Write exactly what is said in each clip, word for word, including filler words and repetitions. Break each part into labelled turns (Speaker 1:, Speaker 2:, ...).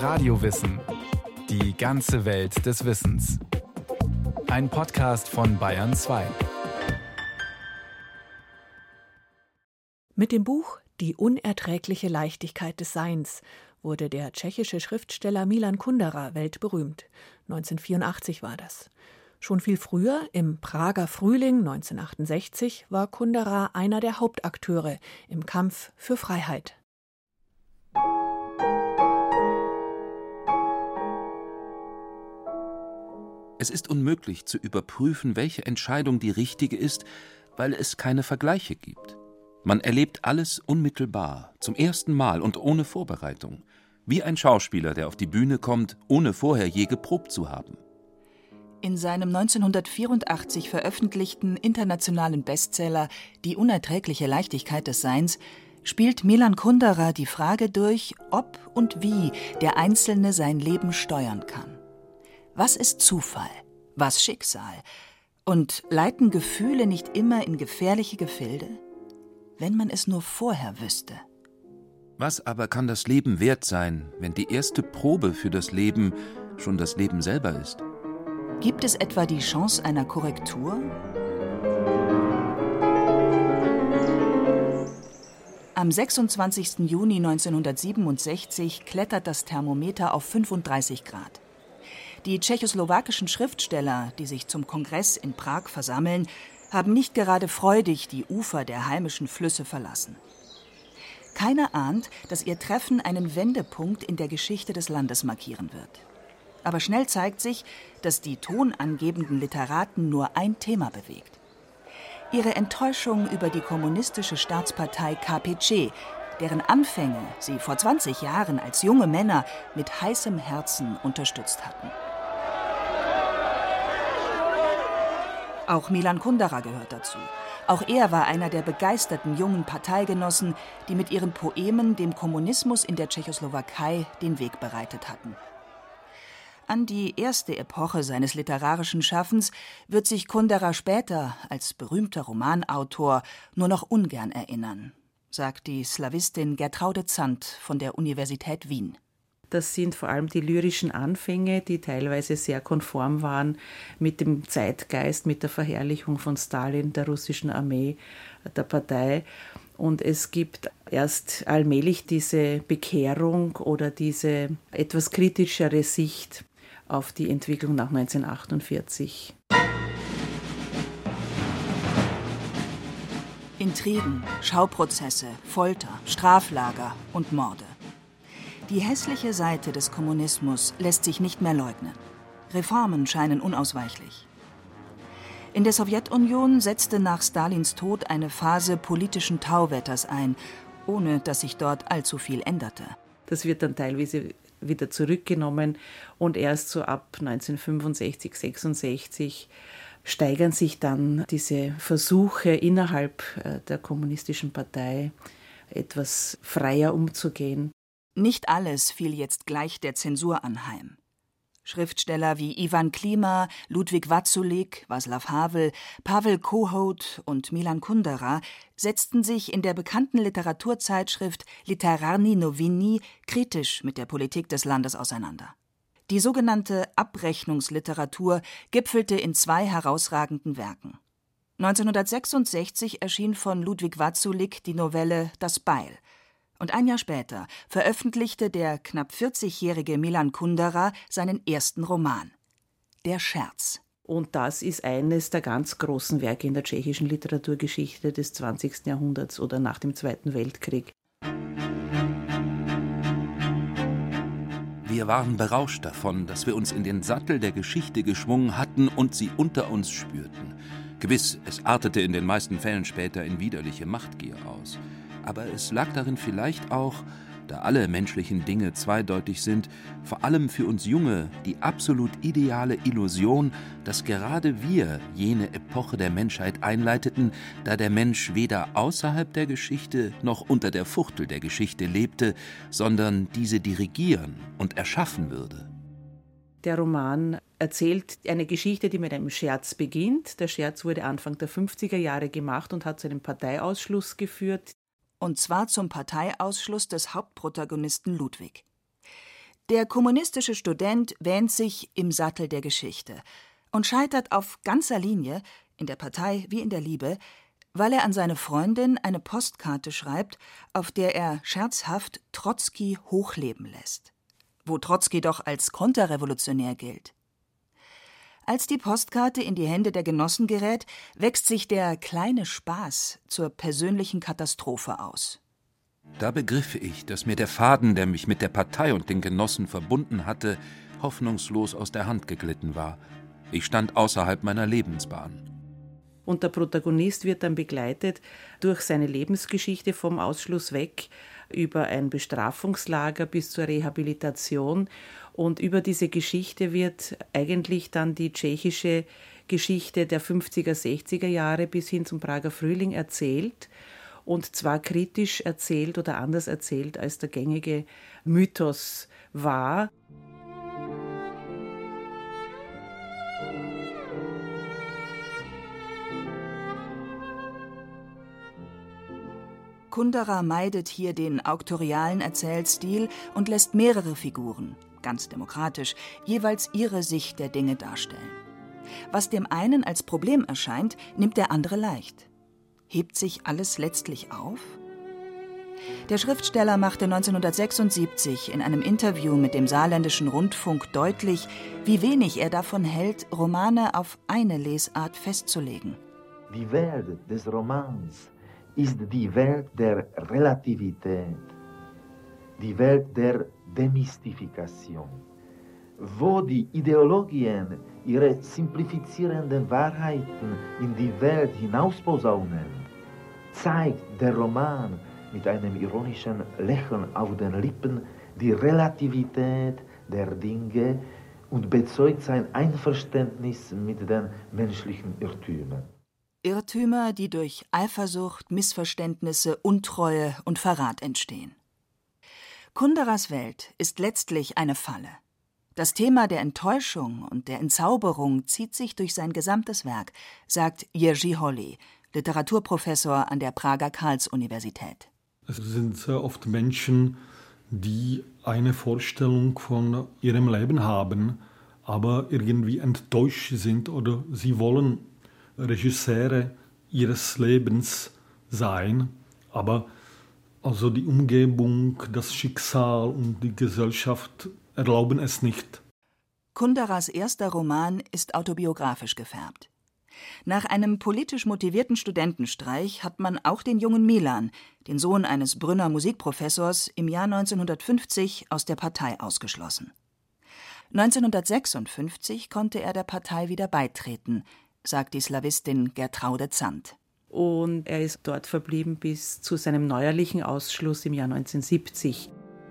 Speaker 1: Radiowissen. Die ganze Welt des Wissens. Ein Podcast von Bayern zwei.
Speaker 2: Mit dem Buch »Die unerträgliche Leichtigkeit des Seins« wurde der tschechische Schriftsteller Milan Kundera weltberühmt. neunzehnhundertvierundachtzig war das. Schon viel früher, im Prager Frühling neunzehnhundertachtundsechzig, war Kundera einer der Hauptakteure im Kampf für Freiheit.
Speaker 3: Es ist unmöglich zu überprüfen, welche Entscheidung die richtige ist, weil es keine Vergleiche gibt. Man erlebt alles unmittelbar, zum ersten Mal und ohne Vorbereitung. Wie ein Schauspieler, der auf die Bühne kommt, ohne vorher je geprobt zu haben.
Speaker 4: In seinem neunzehnhundertvierundachtzig veröffentlichten internationalen Bestseller »Die unerträgliche Leichtigkeit des Seins« spielt Milan Kundera die Frage durch, ob und wie der Einzelne sein Leben steuern kann. Was ist Zufall? Was Schicksal? Und leiten Gefühle nicht immer in gefährliche Gefilde? Wenn man es nur vorher wüsste.
Speaker 3: Was aber kann das Leben wert sein, wenn die erste Probe für das Leben schon das Leben selber ist?
Speaker 4: Gibt es etwa die Chance einer Korrektur? Am sechsundzwanzigsten Juni neunzehnhundertsiebenundsechzig klettert das Thermometer auf fünfunddreißig Grad. Die tschechoslowakischen Schriftsteller, die sich zum Kongress in Prag versammeln, haben nicht gerade freudig die Ufer der heimischen Flüsse verlassen. Keiner ahnt, dass ihr Treffen einen Wendepunkt in der Geschichte des Landes markieren wird. Aber schnell zeigt sich, dass die tonangebenden Literaten nur ein Thema bewegt. Ihre Enttäuschung über die kommunistische Staatspartei K P C, deren Anfänge sie vor zwanzig Jahren als junge Männer mit heißem Herzen unterstützt hatten. Auch Milan Kundera gehört dazu. Auch er war einer der begeisterten jungen Parteigenossen, die mit ihren Poemen dem Kommunismus in der Tschechoslowakei den Weg bereitet hatten. An die erste Epoche seines literarischen Schaffens wird sich Kundera später als berühmter Romanautor nur noch ungern erinnern, sagt die Slawistin Gertraude Zandt von der Universität Wien.
Speaker 5: Das sind vor allem die lyrischen Anfänge, die teilweise sehr konform waren mit dem Zeitgeist, mit der Verherrlichung von Stalin, der russischen Armee, der Partei. Und es gibt erst allmählich diese Bekehrung oder diese etwas kritischere Sicht auf die Entwicklung nach neunzehnhundertachtundvierzig.
Speaker 4: Intrigen, Schauprozesse, Folter, Straflager und Morde. Die hässliche Seite des Kommunismus lässt sich nicht mehr leugnen. Reformen scheinen unausweichlich. In der Sowjetunion setzte nach Stalins Tod eine Phase politischen Tauwetters ein, ohne dass sich dort allzu viel änderte.
Speaker 5: Das wird dann teilweise wieder zurückgenommen und erst so ab neunzehnhundertfünfundsechzig, sechsundsechzig steigern sich dann diese Versuche innerhalb der kommunistischen Partei etwas freier umzugehen.
Speaker 4: Nicht alles fiel jetzt gleich der Zensur anheim. Schriftsteller wie Iwan Klima, Ludwig Wazulik, Václav Havel, Pavel Kohout und Milan Kundera setzten sich in der bekannten Literaturzeitschrift Literarní noviny kritisch mit der Politik des Landes auseinander. Die sogenannte Abrechnungsliteratur gipfelte in zwei herausragenden Werken. neunzehnhundertsechsundsechzig erschien von Ludwig Wazulik die Novelle »Das Beil«. Und ein Jahr später veröffentlichte der knapp vierzigjährige Milan Kundera seinen ersten Roman, »Der Scherz«.
Speaker 5: Und das ist eines der ganz großen Werke in der tschechischen Literaturgeschichte des zwanzigsten Jahrhunderts oder nach dem Zweiten Weltkrieg.
Speaker 3: Wir waren berauscht davon, dass wir uns in den Sattel der Geschichte geschwungen hatten und sie unter uns spürten. Gewiss, es artete in den meisten Fällen später in widerliche Machtgier aus. Aber es lag darin vielleicht auch, da alle menschlichen Dinge zweideutig sind, vor allem für uns Junge die absolut ideale Illusion, dass gerade wir jene Epoche der Menschheit einleiteten, da der Mensch weder außerhalb der Geschichte noch unter der Fuchtel der Geschichte lebte, sondern diese dirigieren und erschaffen würde.
Speaker 5: Der Roman erzählt eine Geschichte, die mit einem Scherz beginnt. Der Scherz wurde Anfang der fünfziger Jahre gemacht und hat zu einem Parteiausschluss geführt.
Speaker 4: Und zwar zum Parteiausschluss des Hauptprotagonisten Ludwig. Der kommunistische Student wähnt sich im Sattel der Geschichte und scheitert auf ganzer Linie, in der Partei wie in der Liebe, weil er an seine Freundin eine Postkarte schreibt, auf der er scherzhaft Trotzki hochleben lässt, wo Trotzki doch als Konterrevolutionär gilt. Als die Postkarte in die Hände der Genossen gerät, wächst sich der kleine Spaß zur persönlichen Katastrophe aus.
Speaker 3: Da begriff ich, dass mir der Faden, der mich mit der Partei und den Genossen verbunden hatte, hoffnungslos aus der Hand geglitten war. Ich stand außerhalb meiner Lebensbahn.
Speaker 5: Und der Protagonist wird dann begleitet durch seine Lebensgeschichte vom Ausschluss weg, über ein Bestrafungslager bis zur Rehabilitation. Und über diese Geschichte wird eigentlich dann die tschechische Geschichte der fünfziger, sechziger Jahre bis hin zum Prager Frühling erzählt. Und zwar kritisch erzählt oder anders erzählt, als der gängige Mythos war.
Speaker 4: Kundera meidet hier den auktorialen Erzählstil und lässt mehrere Figuren, ganz demokratisch, jeweils ihre Sicht der Dinge darstellen. Was dem einen als Problem erscheint, nimmt der andere leicht. Hebt sich alles letztlich auf? Der Schriftsteller machte neunzehnhundertsechsundsiebzig in einem Interview mit dem Saarländischen Rundfunk deutlich, wie wenig er davon hält, Romane auf eine Lesart festzulegen.
Speaker 6: Die Welt des Romans ist die Welt der Relativität, die Welt der Demystifikation, wo die Ideologien ihre simplifizierenden Wahrheiten in die Welt hinausposaunen, zeigt der Roman mit einem ironischen Lächeln auf den Lippen die Relativität der Dinge und bezeugt sein Einverständnis mit den menschlichen Irrtümern.
Speaker 4: Irrtümer, die durch Eifersucht, Missverständnisse, Untreue und Verrat entstehen. Kunderas Welt ist letztlich eine Falle. Das Thema der Enttäuschung und der Entzauberung zieht sich durch sein gesamtes Werk, sagt Jerzy Holý, Literaturprofessor an der Prager Karls-Universität.
Speaker 7: Es sind sehr oft Menschen, die eine Vorstellung von ihrem Leben haben, aber irgendwie enttäuscht sind oder sie wollen Regisseure ihres Lebens sein, aber also die Umgebung, das Schicksal und die Gesellschaft erlauben es nicht.
Speaker 4: Kunderas erster Roman ist autobiografisch gefärbt. Nach einem politisch motivierten Studentenstreich hat man auch den jungen Milan, den Sohn eines Brünner Musikprofessors, im Jahr neunzehnhundertfünfzig aus der Partei ausgeschlossen. neunzehnhundertsechsundfünfzig konnte er der Partei wieder beitreten, sagt die Slawistin Gertraude Zandt.
Speaker 5: Und er ist dort verblieben bis zu seinem neuerlichen Ausschluss im Jahr neunzehnhundertsiebzig.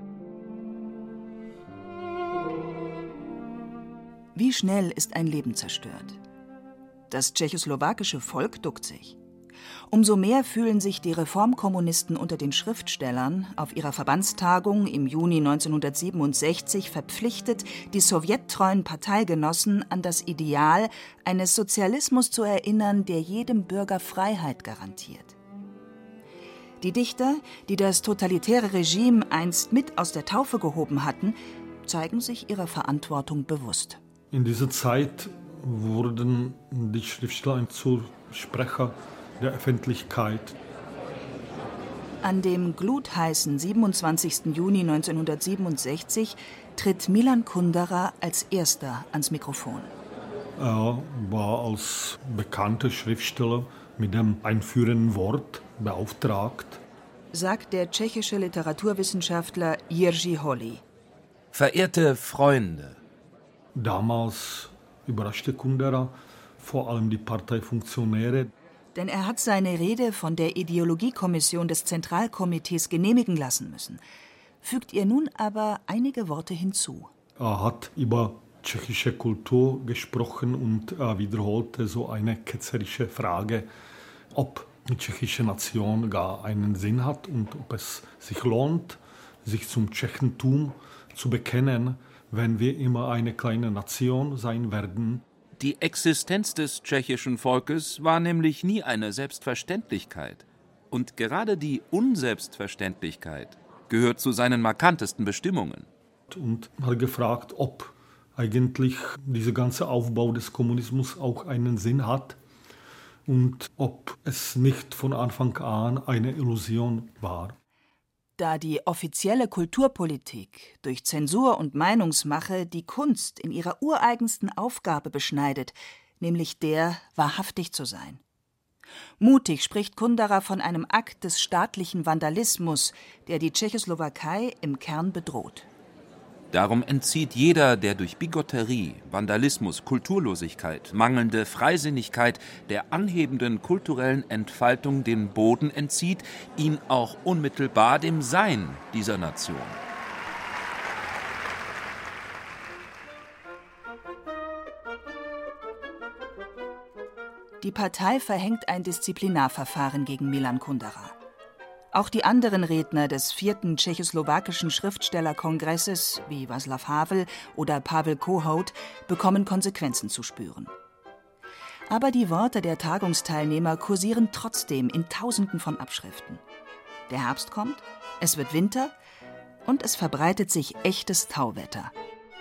Speaker 4: Wie schnell ist ein Leben zerstört? Das tschechoslowakische Volk duckt sich. Umso mehr fühlen sich die Reformkommunisten unter den Schriftstellern auf ihrer Verbandstagung im Juni neunzehnhundertsiebenundsechzig verpflichtet, die sowjettreuen Parteigenossen an das Ideal eines Sozialismus zu erinnern, der jedem Bürger Freiheit garantiert. Die Dichter, die das totalitäre Regime einst mit aus der Taufe gehoben hatten, zeigen sich ihrer Verantwortung bewusst.
Speaker 7: In dieser Zeit wurden die Schriftsteller zu Sprecher der Öffentlichkeit.
Speaker 4: An dem glutheißen siebenundzwanzigsten Juni neunzehnhundertsiebenundsechzig tritt Milan Kundera als erster ans Mikrofon.
Speaker 7: Er war als bekannter Schriftsteller mit dem einführenden Wort beauftragt,
Speaker 4: sagt der tschechische Literaturwissenschaftler Jerzy Holý.
Speaker 3: Verehrte Freunde.
Speaker 7: Damals überraschte Kundera vor allem die Parteifunktionäre.
Speaker 4: Denn er hat seine Rede von der Ideologiekommission des Zentralkomitees genehmigen lassen müssen, fügt ihr nun aber einige Worte hinzu.
Speaker 7: Er hat über tschechische Kultur gesprochen und er wiederholte so eine ketzerische Frage, ob die tschechische Nation gar einen Sinn hat und ob es sich lohnt, sich zum Tschechentum zu bekennen, wenn wir immer eine kleine Nation sein werden.
Speaker 3: Die Existenz des tschechischen Volkes war nämlich nie eine Selbstverständlichkeit. Und gerade die Unselbstverständlichkeit gehört zu seinen markantesten Bestimmungen.
Speaker 7: gehabt und hat gefragt, ob eigentlich dieser ganze Aufbau des Kommunismus auch einen Sinn hat und ob es nicht von Anfang an eine Illusion war.
Speaker 4: Da die offizielle Kulturpolitik durch Zensur und Meinungsmache die Kunst in ihrer ureigensten Aufgabe beschneidet, nämlich der, wahrhaftig zu sein. Mutig spricht Kundera von einem Akt des staatlichen Vandalismus, der die Tschechoslowakei im Kern bedroht.
Speaker 3: Darum entzieht jeder, der durch Bigotterie, Vandalismus, Kulturlosigkeit, mangelnde Freisinnigkeit der anhebenden kulturellen Entfaltung den Boden entzieht, ihn auch unmittelbar dem Sein dieser Nation.
Speaker 4: Die Partei verhängt ein Disziplinarverfahren gegen Milan Kundera. Auch die anderen Redner des vierten tschechoslowakischen Schriftstellerkongresses, wie Václav Havel oder Pavel Kohout, bekommen Konsequenzen zu spüren. Aber die Worte der Tagungsteilnehmer kursieren trotzdem in Tausenden von Abschriften. Der Herbst kommt, es wird Winter und es verbreitet sich echtes Tauwetter.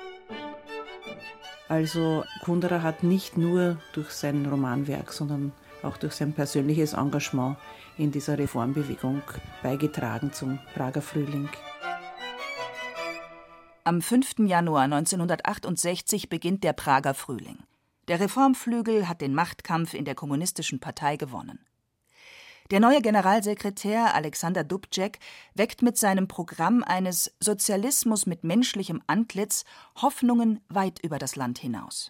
Speaker 5: Also Kundera hat nicht nur durch sein Romanwerk, sondern auch durch sein persönliches Engagement in dieser Reformbewegung beigetragen zum Prager Frühling.
Speaker 4: Am fünften Januar neunzehnhundertachtundsechzig beginnt der Prager Frühling. Der Reformflügel hat den Machtkampf in der kommunistischen Partei gewonnen. Der neue Generalsekretär Alexander Dubček weckt mit seinem Programm eines Sozialismus mit menschlichem Antlitz Hoffnungen weit über das Land hinaus.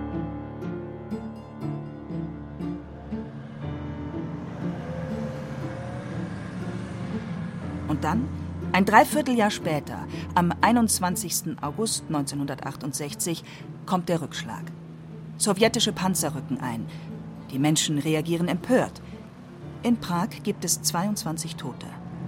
Speaker 4: Und dann, ein Dreivierteljahr später, am einundzwanzigsten August neunzehnhundertachtundsechzig, kommt der Rückschlag. Sowjetische Panzer rücken ein. Die Menschen reagieren empört. In Prag gibt es zweiundzwanzig Tote.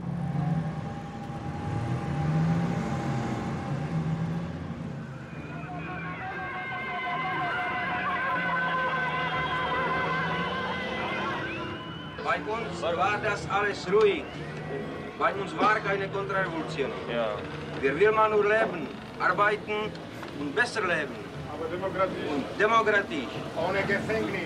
Speaker 8: Bei uns war das alles ruhig. Bei uns war keine Konterrevolution. Ja. Wir will man nur leben, arbeiten und besser leben. Aber Demokratie. Und Demokratie. Ohne Gefängnis.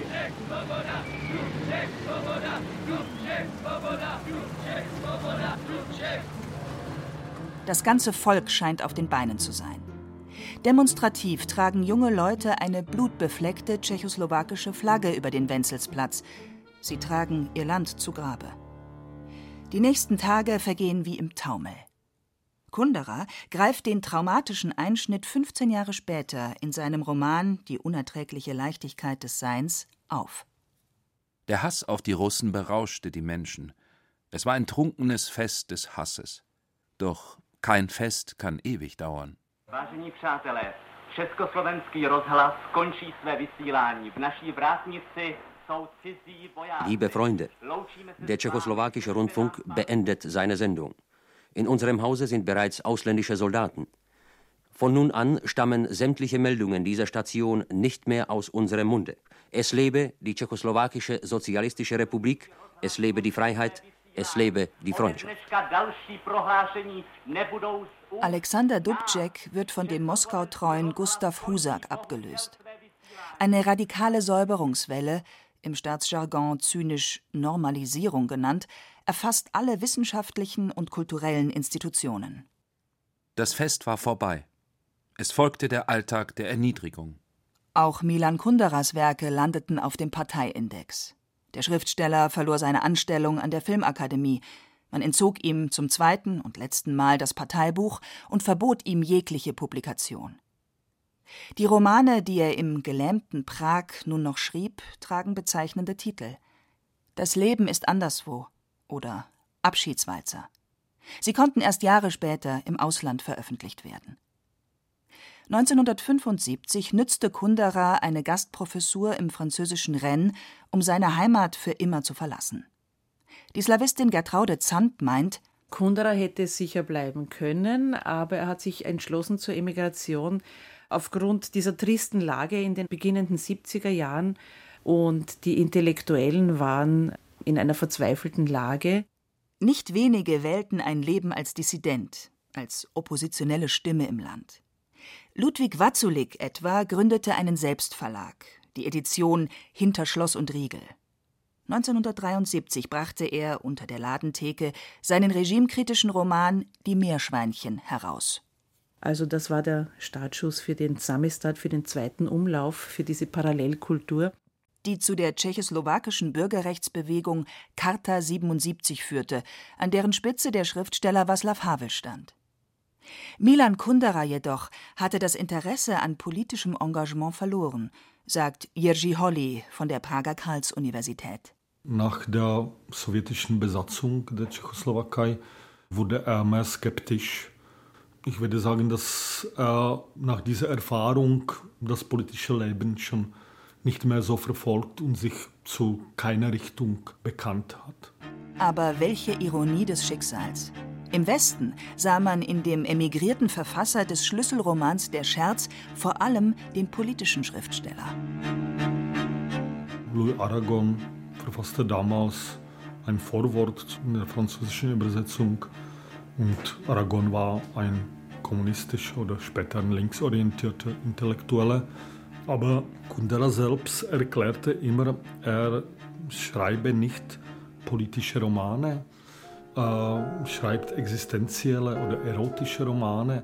Speaker 4: Das ganze Volk scheint auf den Beinen zu sein. Demonstrativ tragen junge Leute eine blutbefleckte tschechoslowakische Flagge über den Wenzelsplatz. Sie tragen ihr Land zu Grabe. Die nächsten Tage vergehen wie im Taumel. Kundera greift den traumatischen Einschnitt fünfzehn Jahre später in seinem Roman »Die unerträgliche Leichtigkeit des Seins« auf.
Speaker 3: Der Hass auf die Russen berauschte die Menschen. Es war ein trunkenes Fest des Hasses. Doch kein Fest kann ewig dauern.
Speaker 9: Vážení přátelé, Československý rozhlas končí své vysílání. V naší vrátnici jsou cizí vojáci.
Speaker 10: Liebe Freunde, der tschechoslowakische Rundfunk beendet seine Sendung. In unserem Hause sind bereits ausländische Soldaten. Von nun an stammen sämtliche Meldungen dieser Station nicht mehr aus unserem Munde. Es lebe die tschechoslowakische Sozialistische Republik, es lebe die Freiheit, es lebe die Freundschaft.
Speaker 4: Alexander Dubček wird von dem Moskau-treuen Gustav Husak abgelöst. Eine radikale Säuberungswelle, im Staatsjargon zynisch Normalisierung genannt, erfasst alle wissenschaftlichen und kulturellen Institutionen.
Speaker 3: Das Fest war vorbei. Es folgte der Alltag der Erniedrigung.
Speaker 4: Auch Milan Kunderas Werke landeten auf dem Parteiindex. Der Schriftsteller verlor seine Anstellung an der Filmakademie. Man entzog ihm zum zweiten und letzten Mal das Parteibuch und verbot ihm jegliche Publikation. Die Romane, die er im gelähmten Prag nun noch schrieb, tragen bezeichnende Titel. »Das Leben ist anderswo« oder »Abschiedswalzer«. Sie konnten erst Jahre später im Ausland veröffentlicht werden. neunzehnhundertfünfundsiebzig nützte Kundera eine Gastprofessur im französischen Rennes, um seine Heimat für immer zu verlassen. Die Slawistin Gertraude Zandt meint,
Speaker 5: Kundera hätte sicher bleiben können, aber er hat sich entschlossen zur Emigration aufgrund dieser tristen Lage in den beginnenden siebziger Jahren, und die Intellektuellen waren in einer verzweifelten Lage.
Speaker 4: Nicht wenige wählten ein Leben als Dissident, als oppositionelle Stimme im Land. Ludwig Wazulik etwa gründete einen Selbstverlag, die Edition Hinter Schloss und Riegel. neunzehnhundertdreiundsiebzig brachte er unter der Ladentheke seinen regimekritischen Roman Die Meerschweinchen heraus.
Speaker 5: Also das war der Startschuss für den Samizdat, für den zweiten Umlauf, für diese Parallelkultur,
Speaker 4: die zu der tschechoslowakischen Bürgerrechtsbewegung Charta siebenundsiebzig führte, an deren Spitze der Schriftsteller Václav Havel stand. Milan Kundera jedoch hatte das Interesse an politischem Engagement verloren, sagt Jerzy Holly von der Prager Karls-Universität.
Speaker 7: Nach der sowjetischen Besatzung der Tschechoslowakei wurde er mehr skeptisch. Ich würde sagen, dass er nach dieser Erfahrung das politische Leben schon nicht mehr so verfolgt und sich zu keiner Richtung bekannt hat.
Speaker 4: Aber welche Ironie des Schicksals. Im Westen sah man in dem emigrierten Verfasser des Schlüsselromans Der Scherz vor allem den politischen Schriftsteller.
Speaker 7: Louis Aragon verfasste damals ein Vorwort in der französischen Übersetzung und Aragon war ein kommunistischer oder später ein linksorientierter Intellektueller. Aber Kundera selbst erklärte immer, er schreibe nicht politische Romane, äh, schreibt existenzielle oder erotische Romane.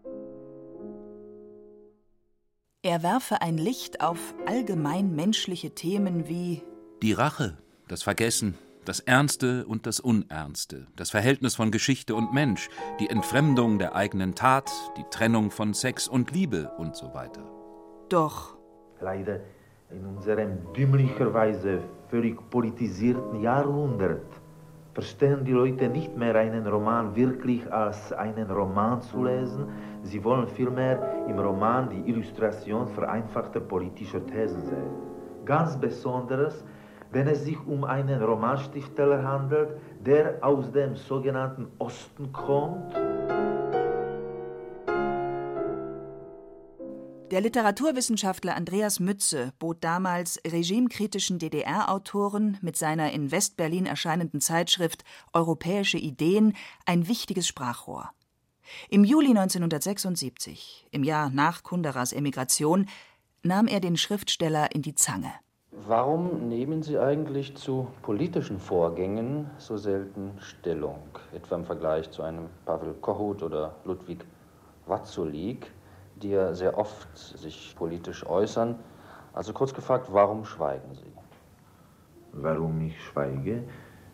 Speaker 4: Er werfe ein Licht auf allgemein menschliche Themen wie
Speaker 3: die Rache, das Vergessen, das Ernste und das Unernste, das Verhältnis von Geschichte und Mensch, die Entfremdung der eigenen Tat, die Trennung von Sex und Liebe und so weiter.
Speaker 4: Doch
Speaker 6: leider in unserem dümmlicherweise völlig politisierten Jahrhundert verstehen die Leute nicht mehr, einen Roman wirklich als einen Roman zu lesen. Sie wollen vielmehr im Roman die Illustration vereinfachter politischer Thesen sehen. Ganz besonders, wenn es sich um einen Romanschriftsteller handelt, der aus dem sogenannten Osten kommt.
Speaker 4: Der Literaturwissenschaftler Andreas Mütze bot damals regimekritischen D D R-Autoren mit seiner in West-Berlin erscheinenden Zeitschrift Europäische Ideen ein wichtiges Sprachrohr. Im Juli neunzehnhundertsechsundsiebzig, im Jahr nach Kunderas Emigration, nahm er den Schriftsteller in die Zange.
Speaker 11: Warum nehmen Sie eigentlich zu politischen Vorgängen so selten Stellung, etwa im Vergleich zu einem Pavel Kohout oder Ludwig Wazulik, die ja sehr oft sich politisch äußern? Also kurz gefragt, warum schweigen Sie?
Speaker 6: Warum ich schweige?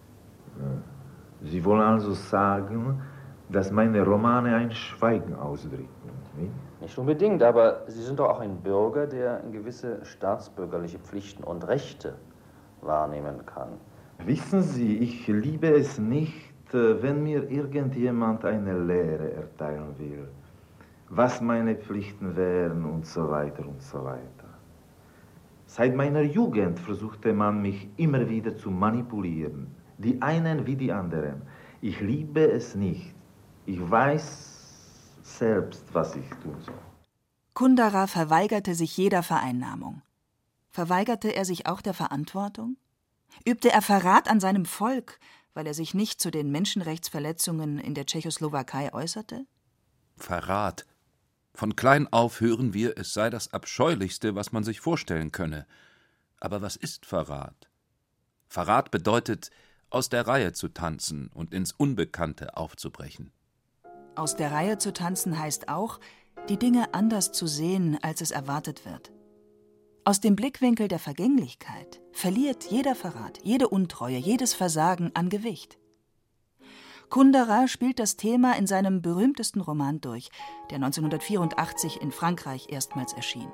Speaker 6: Sie wollen also sagen, dass meine Romane ein Schweigen ausdrücken, nicht?
Speaker 11: Nicht unbedingt, aber Sie sind doch auch ein Bürger, der gewisse staatsbürgerliche Pflichten und Rechte wahrnehmen kann.
Speaker 6: Wissen Sie, ich liebe es nicht, wenn mir irgendjemand eine Lehre erteilen will, was meine Pflichten wären und so weiter und so weiter. Seit meiner Jugend versuchte man mich immer wieder zu manipulieren, die einen wie die anderen. Ich liebe es nicht. Ich weiß selbst, was ich tun soll.
Speaker 4: Kundera verweigerte sich jeder Vereinnahmung. Verweigerte er sich auch der Verantwortung? Übte er Verrat an seinem Volk, weil er sich nicht zu den Menschenrechtsverletzungen in der Tschechoslowakei äußerte?
Speaker 3: Verrat. Von klein auf hören wir, es sei das Abscheulichste, was man sich vorstellen könne. Aber was ist Verrat? Verrat bedeutet, aus der Reihe zu tanzen und ins Unbekannte aufzubrechen.
Speaker 4: Aus der Reihe zu tanzen heißt auch, die Dinge anders zu sehen, als es erwartet wird. Aus dem Blickwinkel der Vergänglichkeit verliert jeder Verrat, jede Untreue, jedes Versagen an Gewicht. Kundera spielt das Thema in seinem berühmtesten Roman durch, der neunzehnhundertvierundachtzig in Frankreich erstmals erschien.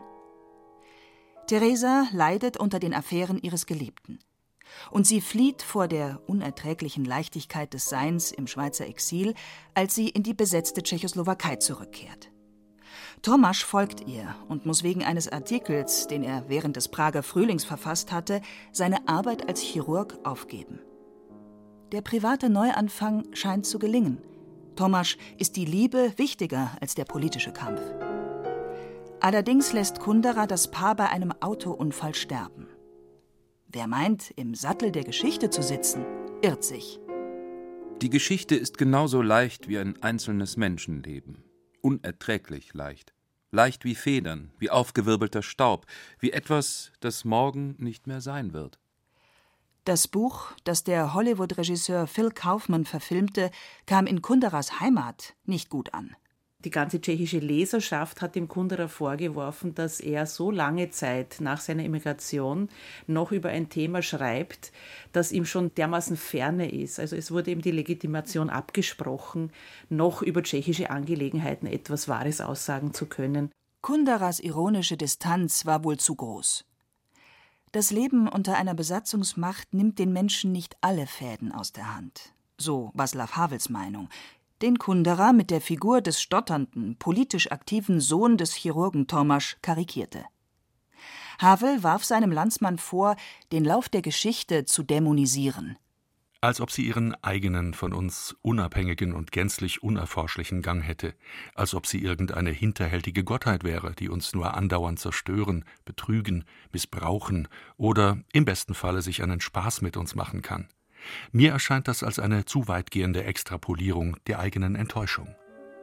Speaker 4: Theresa leidet unter den Affären ihres Geliebten. Und sie flieht vor der unerträglichen Leichtigkeit des Seins im Schweizer Exil, als sie in die besetzte Tschechoslowakei zurückkehrt. Tomasz folgt ihr und muss wegen eines Artikels, den er während des Prager Frühlings verfasst hatte, seine Arbeit als Chirurg aufgeben. Der private Neuanfang scheint zu gelingen. Tomasz ist die Liebe wichtiger als der politische Kampf. Allerdings lässt Kundera das Paar bei einem Autounfall sterben. Wer meint, im Sattel der Geschichte zu sitzen, irrt sich.
Speaker 3: Die Geschichte ist genauso leicht wie ein einzelnes Menschenleben. Unerträglich leicht. Leicht wie Federn, wie aufgewirbelter Staub, wie etwas, das morgen nicht mehr sein wird.
Speaker 4: Das Buch, das der Hollywood-Regisseur Phil Kaufman verfilmte, kam in Kunderas Heimat nicht gut an.
Speaker 5: Die ganze tschechische Leserschaft hat dem Kundera vorgeworfen, dass er so lange Zeit nach seiner Emigration noch über ein Thema schreibt, das ihm schon dermaßen ferne ist. Also es wurde ihm die Legitimation abgesprochen, noch über tschechische Angelegenheiten etwas Wahres aussagen zu können.
Speaker 4: Kunderas ironische Distanz war wohl zu groß. Das Leben unter einer Besatzungsmacht nimmt den Menschen nicht alle Fäden aus der Hand. So Václav Havels Meinung, den Kundera mit der Figur des stotternden, politisch aktiven Sohn des Chirurgen Tomasz karikierte. Havel warf seinem Landsmann vor, den Lauf der Geschichte zu dämonisieren.
Speaker 12: Als ob sie ihren eigenen, von uns unabhängigen und gänzlich unerforschlichen Gang hätte, als ob sie irgendeine hinterhältige Gottheit wäre, die uns nur andauernd zerstören, betrügen, missbrauchen oder im besten Falle sich einen Spaß mit uns machen kann. Mir erscheint das als eine zu weitgehende Extrapolierung der eigenen Enttäuschung.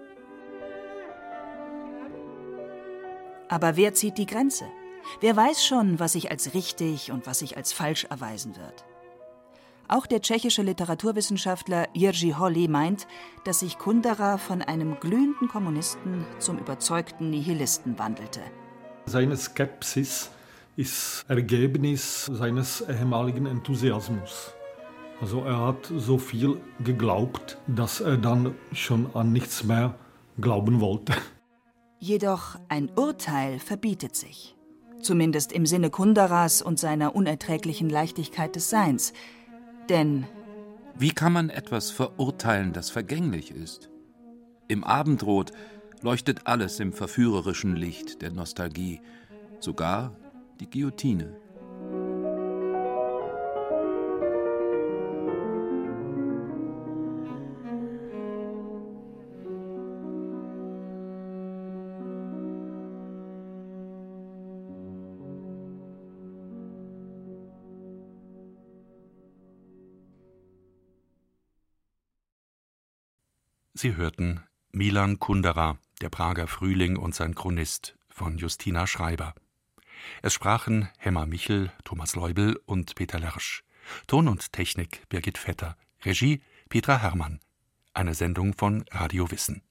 Speaker 4: Aber wer zieht die Grenze? Wer weiß schon, was sich als richtig und was sich als falsch erweisen wird? Auch der tschechische Literaturwissenschaftler Jiří Holý meint, dass sich Kundera von einem glühenden Kommunisten zum überzeugten Nihilisten wandelte.
Speaker 7: Seine Skepsis ist Ergebnis seines ehemaligen Enthusiasmus. Also er hat so viel geglaubt, dass er dann schon an nichts mehr glauben wollte.
Speaker 4: Jedoch ein Urteil verbietet sich. Zumindest im Sinne Kunderas und seiner unerträglichen Leichtigkeit des Seins. Denn
Speaker 3: wie kann man etwas verurteilen, das vergänglich ist? Im Abendrot leuchtet alles im verführerischen Licht der Nostalgie, sogar die Guillotine.
Speaker 12: Sie hörten Milan Kundera, der Prager Frühling und sein Chronist von Justina Schreiber. Es sprachen Hemmer Michel, Thomas Leubel und Peter Lersch. Ton und Technik Birgit Vetter. Regie Petra Herrmann. Eine Sendung von Radio Wissen.